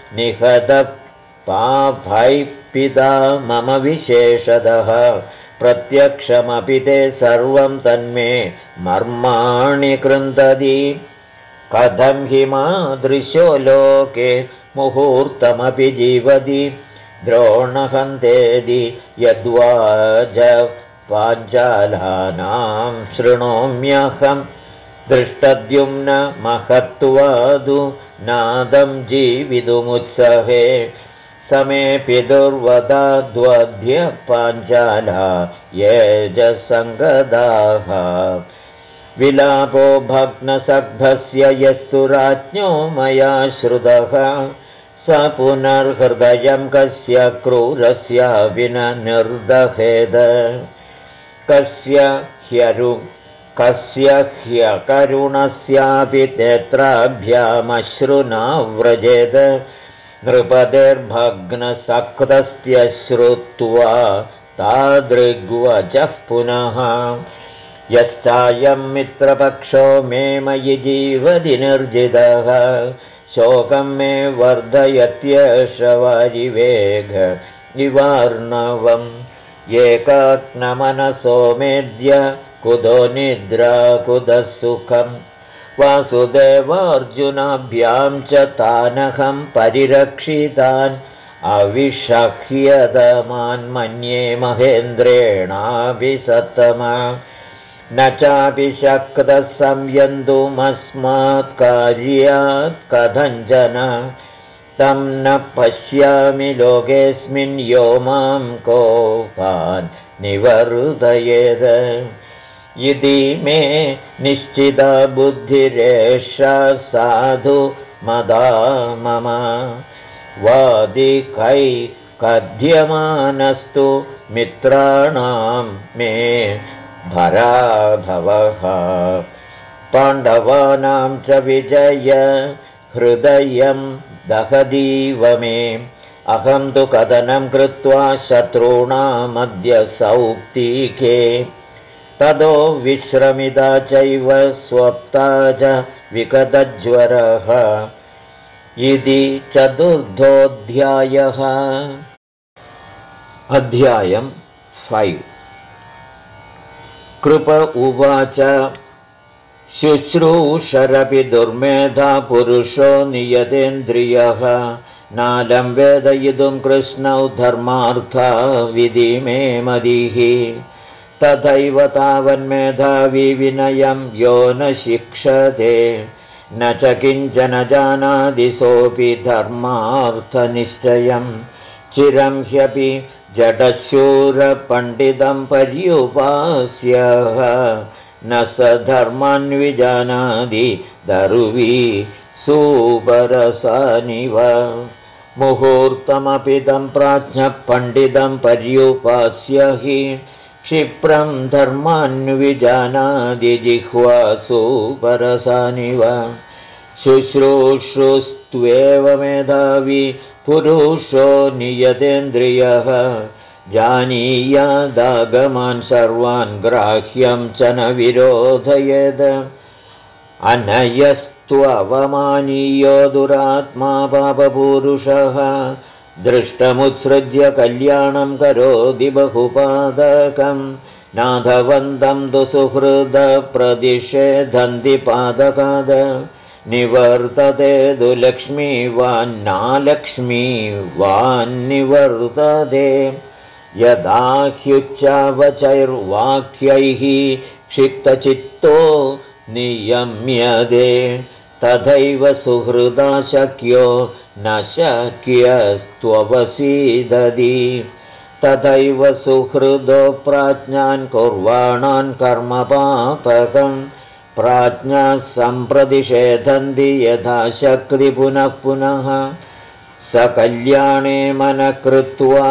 निहतपापैः पिता मम विशेषतः प्रत्यक्षमपि ते सर्वं तन्मे मर्माणि कृन्तति कथं हि मादृशो लोके मुहूर्तमपि जीवति द्रोणहन्तेति यद्वाज पाञ्चालानां शृणोम्यहं दृष्टद्युम्न महत्त्वादु नादं जीवितुमुत्सहे समे पितुर्वदाद्वद्य पाञ्चाला ये च सङ्गदाः विलापो भग्नसग्धस्य यस्तु राज्ञो मया श्रुतः स पुनर्हृदयं कस्य क्रूरस्यापि न निर्दहेद कस्य ह्यकरुणस्यापि नेत्राभ्यामश्रुना व्रजेद नृपतेर्भग्नसक्तस्य श्रुत्वा तादृग्वचः पुनः यश्चायं मित्रपक्षो मे मयि जीवति निर्जितः शोकं मे वर्धयत्येष वारिवेग निवार्णवम् एकात्मनसो मेद्य कुतो निद्रा कुतः सुखम् वासुदेवार्जुनाभ्यां च तानहं परिरक्षितान् अविषह्यतमान् मन्ये महेन्द्रेणाभिसत्तमा न चापि शक्तः संयन्तुमस्मात् कार्यात् कथञ्चन तं न पश्यामि लोकेऽस्मिन् यो मां कोपान् निवर्तयेत् इति मे निश्चिता बुद्धिरेषा साधु मदा मम वादिकै कथ्यमानस्तु मित्राणां मे भराभवः पाण्डवानां च विजय हृदयं दहदीव मे अहं तु कथनं कृत्वा शत्रूणामद्य सौक्तिके ततो विश्रमिता चैव स्वप्ता च विगतज्वरः इति चतुर्थोऽध्यायः। अध्यायं 5 कृप उवाच शुश्रूषरपि दुर्मेधा पुरुषो नियतेन्द्रियः नालं वेदयितुं कृष्णौ धर्मार्था विधि मे मदिः तथैव तावन्मेधावी विनयं यो न शिक्षते न च किञ्चन जानाति सोऽपि धर्मार्थनिश्चयं चिरं ह्यपि जडशूरपण्डितं पर्युपास्यः न स धर्मान्विजानाति दरुवी सुपरसानिव मुहूर्तमपि तं प्राज्ञः पण्डितं पर्युपास्य हि क्षिप्रं धर्मान्विजानाति जिह्वा सुपरसानिव शुश्रूषुस्त्वेव मेधावी पुरुषो नियतेन्द्रियः जानीयादागमान् सर्वान् ग्राह्यं च न विरोधयेत् अनयस्त्ववमानीयो दुरात्मा पापपूरुषः दृष्टमुत्सृज्य कल्याणं करोति बहुपादकं नाथवन्तं तु सुहृदप्रदिशेधन्ति पादकाद निवर्तते तु लक्ष्मीवान्नालक्ष्मीवान्निवर्तते यदा ह्युच्चावचैर्वाक्यैः क्षिप्तचित्तो नियम्यते तथैव सुहृदा शक्यो न शक्यस्त्ववसीदति तथैव सुहृदो प्राज्ञान् कुर्वाणान् कर्मपापकं प्राज्ञाः सम्प्रतिषेधन्ति यथा शक्ति पुनः पुनः स कल्याणे मनः कृत्वा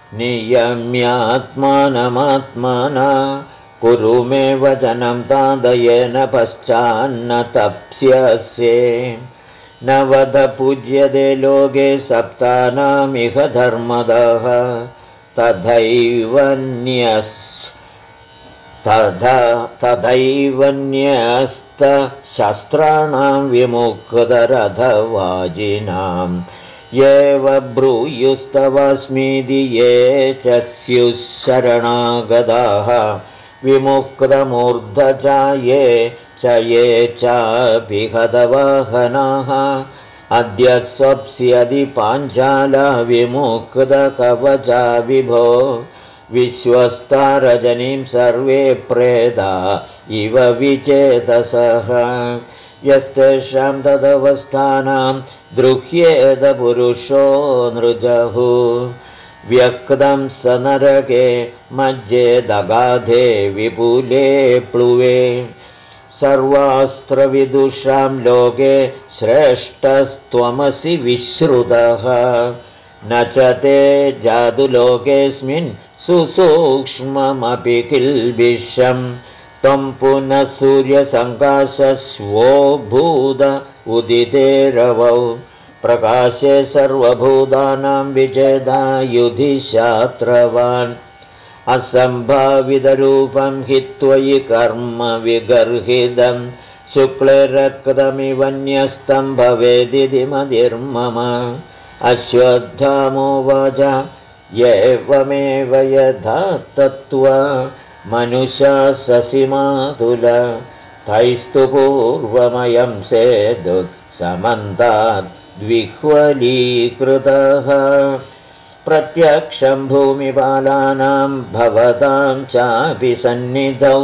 नियम्यात्मानमात्मना कुरु मे वचनं तादयेन पश्चान्न तप्स्यसे न वद पूज्यते लोके सप्तानामिह धर्मदः तथैवन्यस्तशस्त्राणां विमुक्तरथवाजिनाम् येव ब्रूयुस्तवस्मीति ये च स्युः शरणागताः विमुक्तमूर्धजा ये चाभिहतवाहनाः अद्य स्वप्स्यदि पाञ्चाला विमुक्तकवचा विभो विश्वस्तारजनीं सर्वे प्रेदा इव विचेतसः यस्तेषां तदवस्थानां दृह्येत पुरुषो नृजः व्यक्तं स नरके मज्जे दगाधे विपुले प्लुवे सर्वास्त्रविदुषां लोके श्रेष्ठस्त्वमसि विश्रुतः न च ते जादुलोकेऽस्मिन् सुसूक्ष्ममपि किल्बिषं त्वं पुनः सूर्यसङ्काशस्वो भूद उदिते रवौ प्रकाशे सर्वभूतानां विचेदायुधिशास्त्रवान् असम्भावितरूपं हि त्वयि कर्म विगर्हितं शुक्ले रक्तमिवन्यस्तं भवेदिति मतिर्मम अश्वत्थामोवाच एवमेव यथा तत्त्वा मनुष्या ससिमातुल तैस्तु पूर्वमयं सेदुत्समन्ताद् द्विह्वलीकृतः प्रत्यक्षं भूमिपालानां भवतां चापि सन्निधौ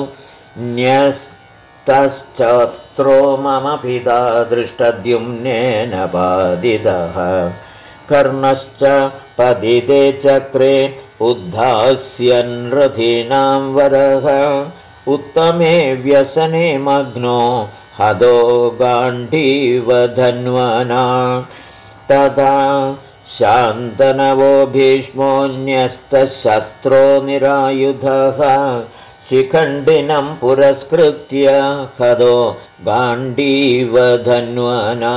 न्यस्तश्चत्रो मम पिता दृष्टद्युम्नेन बाधितः कर्णश्च पतिते चक्रे उद्धास्यन् रथीनां वरः उत्तमे व्यसने मग्नो हदो गाण्डीवधन्वना तथा शान्तनवो भीष्मोऽन्यस्तशत्रो निरायुधः शिखण्डिनं पुरस्कृत्य हदो गाण्डीवधन्वना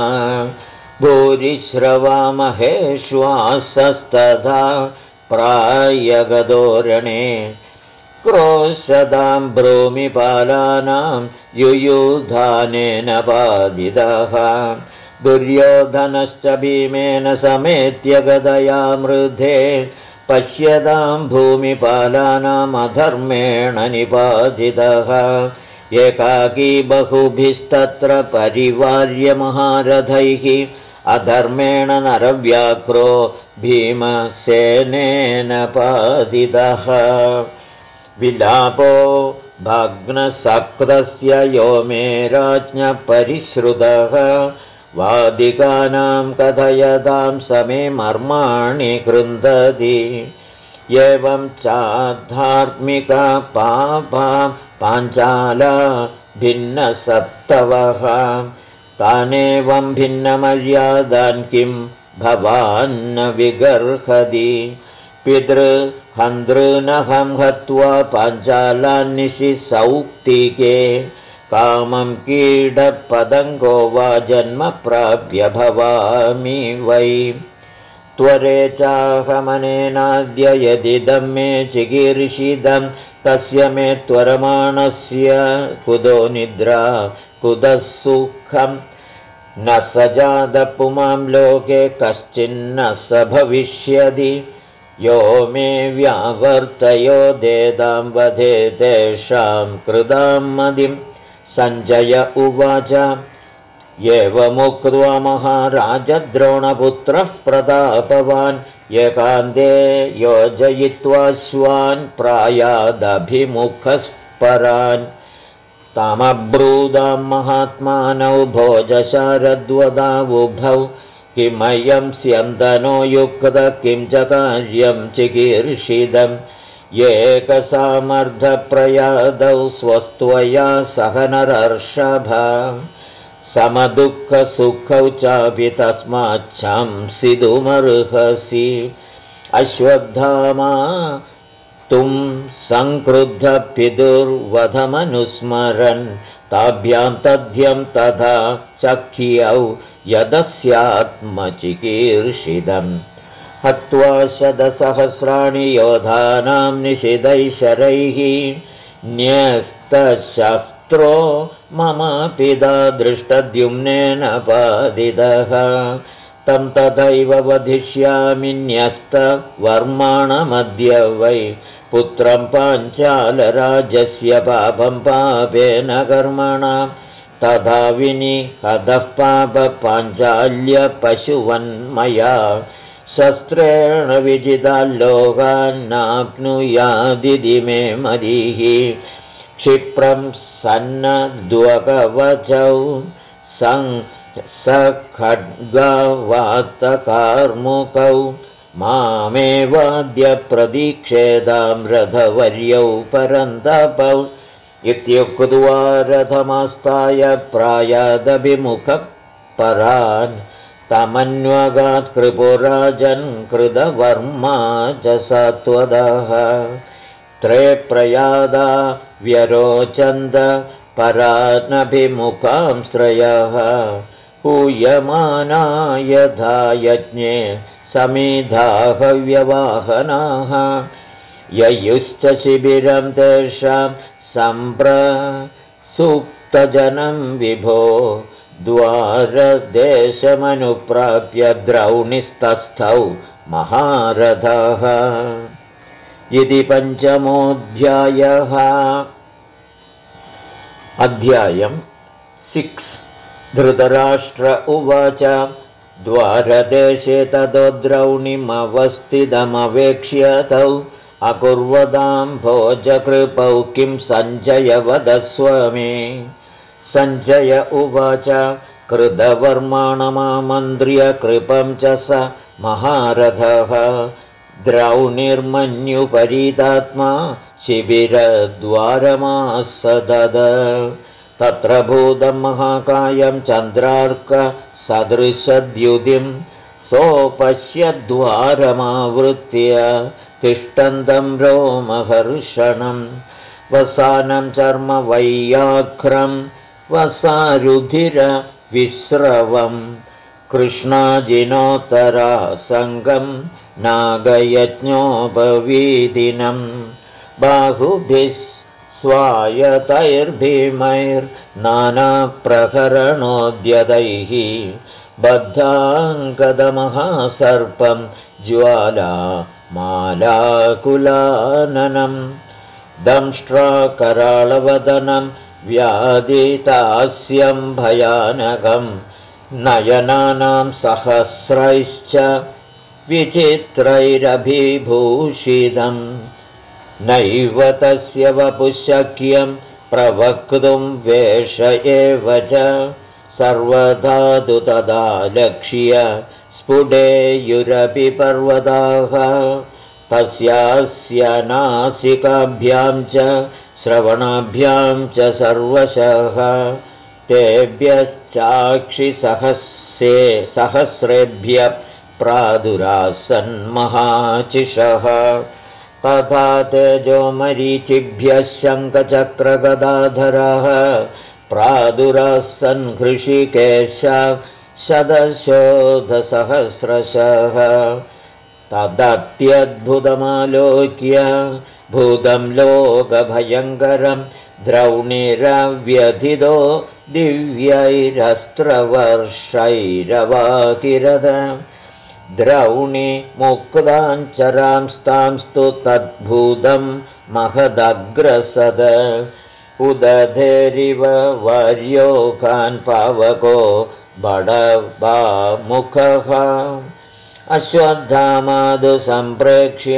भूरिश्रवामहेश्वासस्तथा प्रायगदोरणे क्रोशदां भ्रूमिपालानां युयुधानेन बाधितः दुर्योधनश्च भीमेन समेत्य गदया मृधे पश्यतां भूमिपालानामधर्मेण निपातितः एकाकी बहुभिस्तत्र परिवार्य महारथैः अधर्मेण नरव्याघ्रो भीमसेनेन पातितः विलापो भग्नसक्रस्य यो मे राज्ञः परिश्रुतः वादिकानां कथयतां समे मर्माणि कृन्दति एवं चाधार्मिका पापा पाञ्चाला भिन्नसप्तवः तानेवं भिन्नमर्यादान् किं भवान्न विगर्हति पितृहन्तॄनहं हत्वा पाञ्चालान्निशि सौक्तिके कामं कीडपतङ्गो वा जन्म प्राप्य भवामि वै त्वरे चाहमनेनाद्य यदिदं मे चिकीर्षितं तस्य मे त्वरमाणस्य कुतो निद्रा कुतः सुखम् न स जातपुमां लोके कश्चिन्न स भविष्यति यो मे व्यावर्तयो देदां वधे तेषां कृतां मदिं सञ्जय उवाच एवमुक्त्वा महाराजद्रोणपुत्रः प्रतापवान् एकान्ते योजयित्वाश्वान् प्रायादभिमुखस्परान् तामब्रूदां महात्मानौ भोजशारद्वदावुभौ किमयं स्यन्दनो युक्त किं च कार्यं चिकीर्षितम् एकसामर्थप्रयादौ स्वस्त्वया सहनरर्षभ समदुःखसुखौ चापि तस्माच्छंसितुमर्हसि अश्वत्थामा तुं संक्रुद्धपितुर्वधमनुस्मरन् ताभ्यां तद्यं तथा चख्यौ यदस्यात्मचिकीर्षितम् हत्वा शतसहस्राणि योधानां निषिधैः शरैः न्यस्तशस्त्रो मम पिता दृष्टद्युम्नेन पादितः तं तथैव वधिष्यामि न्यस्तवर्माणमद्य वै पुत्रं पाञ्चालराजस्य पापं पापेन कर्मणा तथा विनिहतः पापपाञ्चाल्यपशुवन्मया शस्त्रेण विजिताल्लोकान्नाप्नुयादिति मे मदिः क्षिप्रं सन्नद्वकवचौ सखड्गवातकार्मुकौ मामेवाद्य प्रतीक्षेदां रथवर्यौ परन्तपौ इत्युक्त्वा रथमास्ताय प्रायादभिमुखपरान् तमन्वगात् कृपुराजन् कृतवर्मा च सत्वदः त्रे प्रयादा व्यरोचन्द परानभिमुखां श्रयः पूयमाना यथा यज्ञे समिधाहव्यवाहनाः ययुश्च शिबिरं तेषां सम्प्रसुप्तजनं विभो द्वारदेशमनुप्राप्य द्रौणिस्तस्थौ महारथः इति पञ्चमोऽध्यायः। अध्यायम् 6। धृतराष्ट्र उवाच द्वारदेशे ततो द्रौणिमवस्थितमवेक्ष्य तौ अकुर्वतां भोजकृपौ किं सञ्जय वदस्व मे। सञ्जय उवाच कृतवर्माणमामन्त्र्य कृपं च स महारथः द्रौणिर्मन्युपरीतात्मा शिबिरद्वारमासदद तत्र भूतं महाकायं चन्द्रार्कसदृशद्युतिं सोपश्यद्वारमावृत्य तिष्ठन्तं रोमहर्षणं वसानं चर्मवैयाघ्रं वसारुधिरविस्रवं कृष्णाजिनोत्तरासङ्गं नागयज्ञोपवीदिनं बाहुभिः स्वायतैर्भीमैर्नानाप्रहरणोद्यतैः बद्धाङ्गदमहासर्पं ज्वालामालाकुलाननं दंष्ट्राकराळवदनं व्याधितास्यं भयानकं नयनानां सहस्रैश्च विचित्रैरभिभूषितं नैव तस्य वपुशक्यं प्रवक्तुं वेष एव च सर्वधातु तदा लक्ष्य स्फुटेयुरपि पर्वताः तस्यास्य नासिकाभ्यां च श्रवणाभ्यां च सर्वशः तेभ्यश्चाक्षिसहस्रेभ्यः प्रादुरासन्महाचिषः तथा तेजोमरीचिभ्यः शङ्खचक्रगदाधरः प्रादुरासन् हृषिकेशः शतशोधसहस्रशः तदत्यद्भुतमालोक्य भूतं लोकभयङ्करं द्रौणिरव्यथितो दिव्यैरस्त्रवर्षैरवाकिरद द्रौणि मुक्ताञ्चरांस्तांस्तु तद्भूतं महदग्रसद उदधेरिव वर्योकान् पावको बडवामुखः अश्वत्थामादु सम्प्रेक्ष्य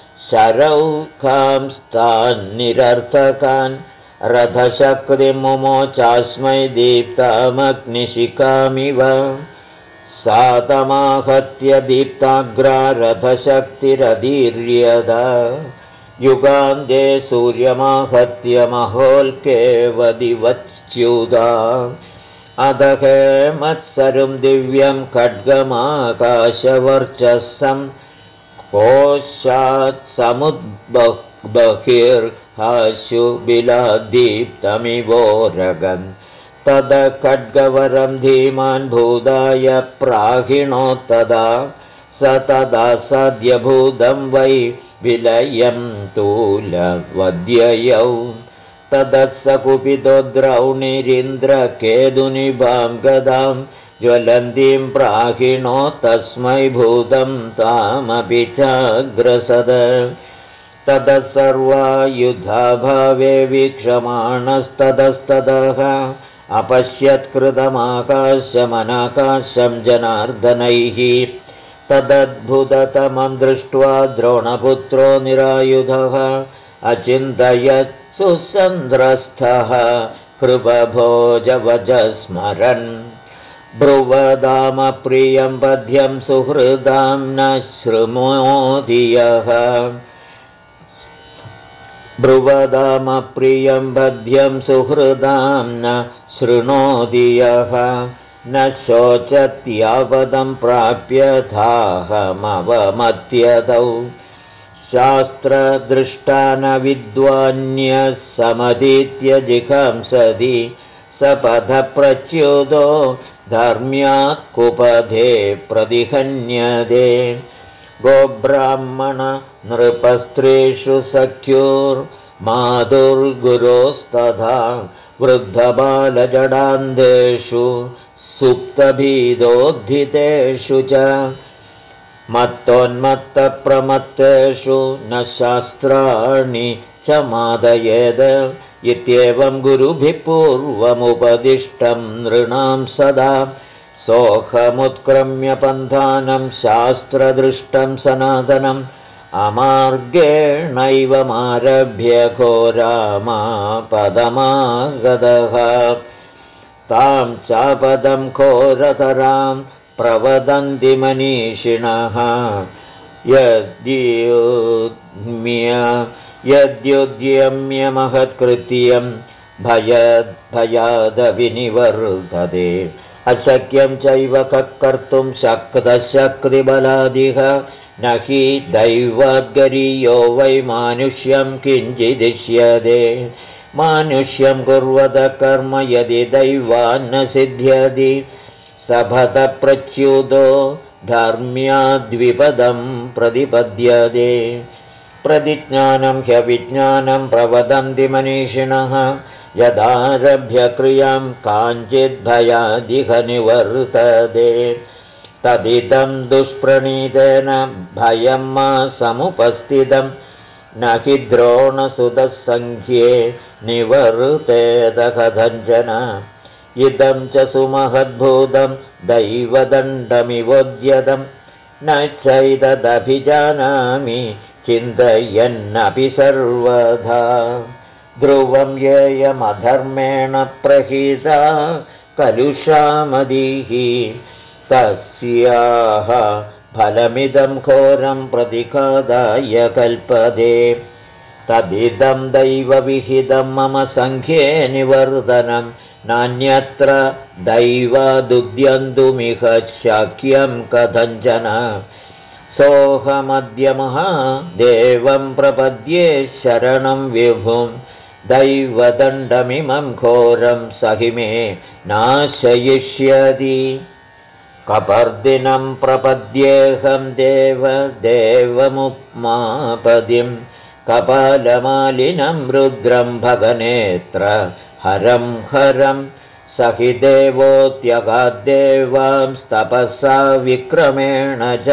शरौखांस्तान्निरर्थकान् रथशक्तिमुमोचास्मै दीप्तामग्निशिखामिव सातमाहत्य दीप्ताग्रा रथशक्तिरदीर्यद युगान्ते सूर्यमाहत्य महोल्केवदिवच्युता अदहे मत्सरुं दिव्यं खड्गमाकाशवर्चस्सं कोशात् समुद्बहिर्हाशुबिलादीप्तमिवोरगन् तद खड्गवरं धीमान् भूदाय प्राहिणोत्तदा स तदा सद्यभूतं वै विलयं तूलवद्ययौ तदत्स कुपितो द्रौणिरिन्द्रकेतुनिभां गदां ज्वलन्तीं प्राहिणो तस्मै भूतं तामपि चाग्रसद ततः सर्वायुधाभावे वीक्षमाणस्ततस्ततः अपश्यत्कृतमाकाशमनाकाशं जनार्दनैः तदद्भुततमं दृष्ट्वा द्रोणपुत्रो निरायुधः अचिन्तयत् सुसन्द्रस्थः कृपभोजवजस्मरन् ब्रुवदामप्रियं पद्यं सुहृदां न शृणोतियः ब्रुवदामप्रियं पद्यं सुहृदां न शृणोतियः न शोचत्यापदं प्राप्यथाहमवमत्यतौ शास्त्रदृष्टानविद्वान्यः समतीत्य जिघंसति सपथप्रच्युतो धर्म्यात् कुपधे प्रतिहन्यते गोब्राह्मण नृपस्त्रीषु सख्युर्मातुर्गुरोस्तथा वृद्धबालजडान्धेषु सुप्तभीदोद्धितेषु च मत्तोन्मत्तप्रमत्तेषु न शास्त्राणि च मादयेद इत्येवं गुरुभिः पूर्वमुपदिष्टं नृणां सदा सोऽहमुत्क्रम्य पन्थानं शास्त्रदृष्टं सनातनम् अमार्गेणैव मारभ्य घोरामापदमागतः तां चापदं घोरतरां प्रवदन्ति मनीषिणः यद्युद्यम्य महत्कृत्यं भयादविनिवर्तते अशक्यं चैव कर्तुं शक्तशक्तिबलादिह न हि दैवाद्गरीयो वै मानुष्यं किञ्चिदिष्यते मानुष्यं कुर्वत कर्म यदि दैवान्न सिद्ध्यति सभतप्रच्युतो धर्म्याद्विपदं प्रतिपद्यते प्रतिज्ञानं ह्यविज्ञानं प्रवदन्ति मनीषिणः यदारभ्य क्रियां काञ्चिद्भयादिह निवर्तते तदिदं दुष्प्रणीतेन भयं मा समुपस्थितं न हि द्रोणसुतसङ्ख्ये निवर्तेत कथञ्चन इदं च सुमहद्भूतं दैवदण्डमिवोद्यतं न चैतदभिजानामि चिन्तयन्नपि सर्वदा ध्रुवं येयमधर्मेण प्रहीता कलुषामदीः तस्याः फलमिदं घोरं प्रतिखादाय कल्पते तदिदं दैवविहितं मम सङ्ख्ये निवर्धनं नान्यत्र दैवादुद्यन्तुमिह शक्यं कथञ्चन सोऽहमद्यमः देवं प्रपद्ये शरणं विभुं दैवदण्डमिमं घोरं सहि मे नाशयिष्यति कपर्दिनं प्रपद्येऽहं देवमुप्मापदिं कपालमालिनं रुद्रं भगनेत्र हरं हरं स हि देवोऽत्यगाद्देवांस्तपसा विक्रमेण च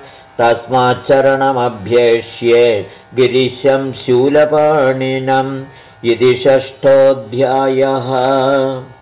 तस्माच्चरणमभ्येष्ये गिरिशं शूलपाणिनम् इति 6. अध्यायः।